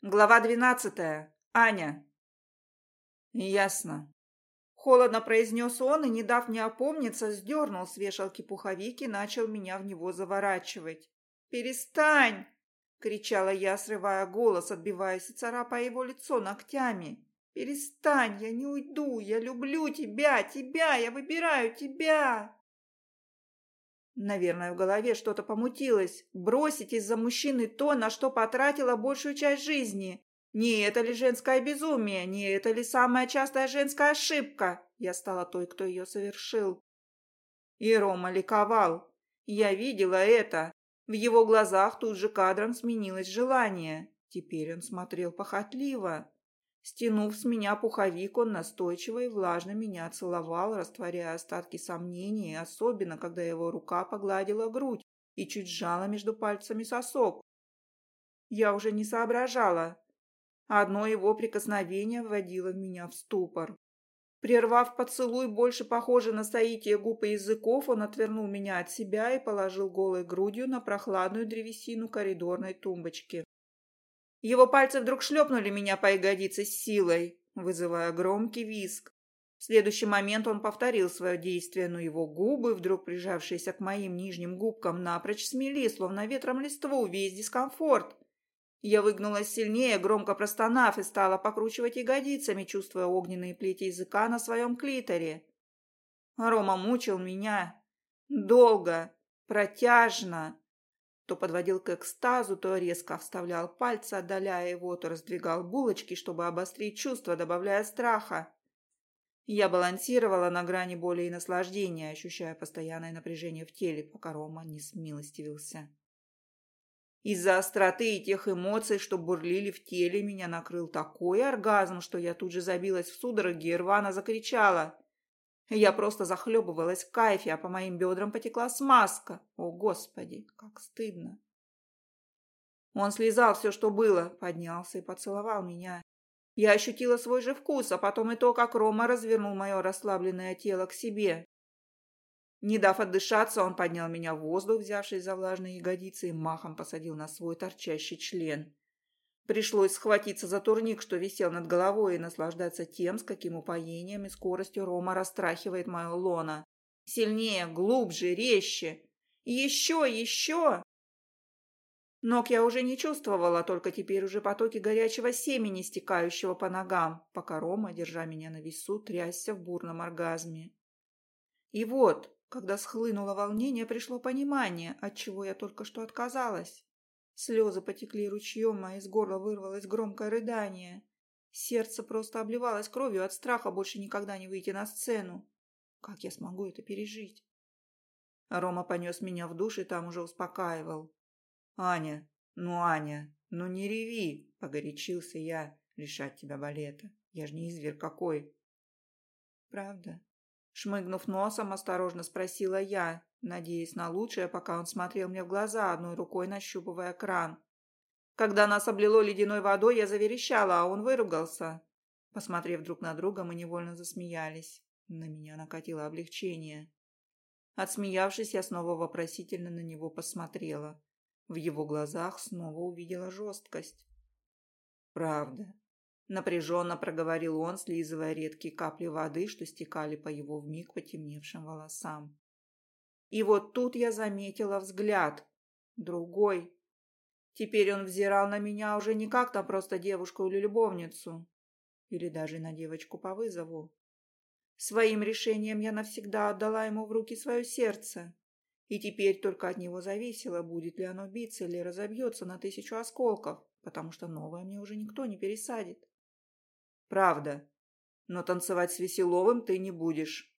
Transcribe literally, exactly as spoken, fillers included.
Глава двенадцатая. Аня. Ясно. Холодно произнес он и, не дав мне опомниться, сдернул с вешалки пуховик и начал меня в него заворачивать. «Перестань!» — кричала я, срывая голос, отбиваясь и царапая его лицо ногтями. «Перестань! Я не уйду! Я люблю тебя! Тебя! Я выбираю тебя!» Наверное, в голове что-то помутилось. Бросить из-за мужчины то, на что потратила большую часть жизни. Не это ли женское безумие? Не это ли самая частая женская ошибка? Я стала той, кто ее совершил. И Рома ликовал. Я видела это. В его глазах тут же кадром сменилось желание. Теперь он смотрел похотливо. Стянув с меня пуховик, он настойчиво и влажно меня целовал, растворяя остатки сомнений, особенно когда его рука погладила грудь и чуть сжала между пальцами сосок. Я уже не соображала. Одно его прикосновение вводило меня в ступор. Прервав поцелуй, больше похожий на соитие губ и языков, он отвернул меня от себя и положил голой грудью на прохладную древесину коридорной тумбочки. Его пальцы вдруг шлепнули меня по ягодице с силой, вызывая громкий визг. В следующий момент он повторил свое действие, но его губы, вдруг прижавшиеся к моим нижним губкам, напрочь смели, словно ветром листву, весь дискомфорт. Я выгнулась сильнее, громко простонав, и стала покручивать ягодицами, чувствуя огненные плети языка на своем клиторе. Рома мучил меня. Долго, протяжно. То подводил к экстазу, то резко вставлял пальцы, отдаляя его, то раздвигал булочки, чтобы обострить чувства, добавляя страха. Я балансировала на грани боли и наслаждения, ощущая постоянное напряжение в теле, пока Рома не смилостивился. Из-за остроты и тех эмоций, что бурлили в теле, меня накрыл такой оргазм, что я тут же забилась в судороги и рвано закричала. Я просто захлебывалась в кайфе, а по моим бедрам потекла смазка. О, Господи, как стыдно. Он слезал все, что было, поднялся и поцеловал меня. Я ощутила свой же вкус, а потом и то, как Рома развернул мое расслабленное тело к себе. Не дав отдышаться, он поднял меня в воздух, взявшись за влажные ягодицы, и махом посадил на свой торчащий член. Пришлось схватиться за турник, что висел над головой, и наслаждаться тем, с каким упоением и скоростью Рома растрахивает мое лоно. Сильнее, глубже, резче. Еще, еще! Ног я уже не чувствовала, только теперь уже потоки горячего семени, стекающего по ногам, пока Рома, держа меня на весу, трясся в бурном оргазме. И вот, когда схлынуло волнение, пришло понимание, от чего я только что отказалась. Слезы потекли ручьем, а из горла вырвалось громкое рыдание. Сердце просто обливалось кровью от страха больше никогда не выйти на сцену. Как я смогу это пережить? Рома понес меня в душ и там уже успокаивал. «Аня, ну, Аня, ну не реви!» – погорячился я. «Лишать тебя балета. Я ж не изверг какой!» «Правда?» – шмыгнув носом, осторожно спросила я, надеясь на лучшее, пока он смотрел мне в глаза, одной рукой нащупывая кран. Когда нас облило ледяной водой, я заверещала, а он выругался. Посмотрев друг на друга, мы невольно засмеялись. На меня накатило облегчение. Отсмеявшись, я снова вопросительно на него посмотрела. В его глазах снова увидела жесткость. «Правда», — напряженно проговорил он, слизывая редкие капли воды, что стекали по его вмиг потемневшим волосам. И вот тут я заметила взгляд. Другой. Теперь он взирал на меня уже не как на просто девушку или любовницу. Или даже на девочку по вызову. Своим решением я навсегда отдала ему в руки свое сердце. И теперь только от него зависело, будет ли оно биться или разобьется на тысячу осколков, потому что новое мне уже никто не пересадит. «Правда. Но танцевать с Веселовым ты не будешь»,